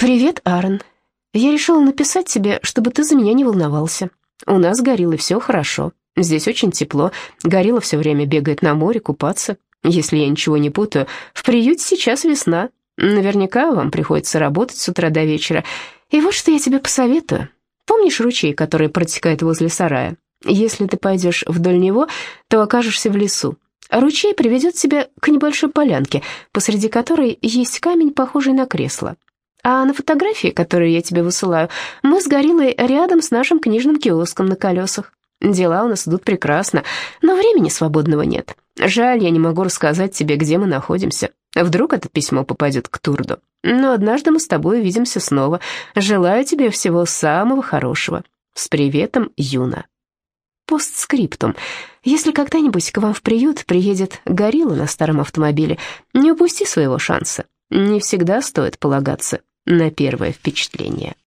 «Привет, Аарон. Я решила написать тебе, чтобы ты за меня не волновался. У нас с Гориллой все хорошо. Здесь очень тепло. Горилла все время бегает на море купаться. Если я ничего не путаю, в приюте сейчас весна. Наверняка вам приходится работать с утра до вечера. И вот что я тебе посоветую. Помнишь ручей, который протекает возле сарая? Если ты пойдешь вдоль него, то окажешься в лесу. Ручей приведет тебя к небольшой полянке, посреди которой есть камень, похожий на кресло. А на фотографии, которую я тебе высылаю, мы с Гориллой рядом с нашим книжным киоском на колесах. Дела у нас идут прекрасно, но времени свободного нет. Жаль, я не могу рассказать тебе, где мы находимся. Вдруг это письмо попадет к Турду. Но однажды мы с тобой увидимся снова. Желаю тебе всего самого хорошего. С приветом, Юна. Постскриптум. Если когда-нибудь к вам в приют приедет Горилла на старом автомобиле, не упусти своего шанса. Не всегда стоит полагаться на первое впечатление.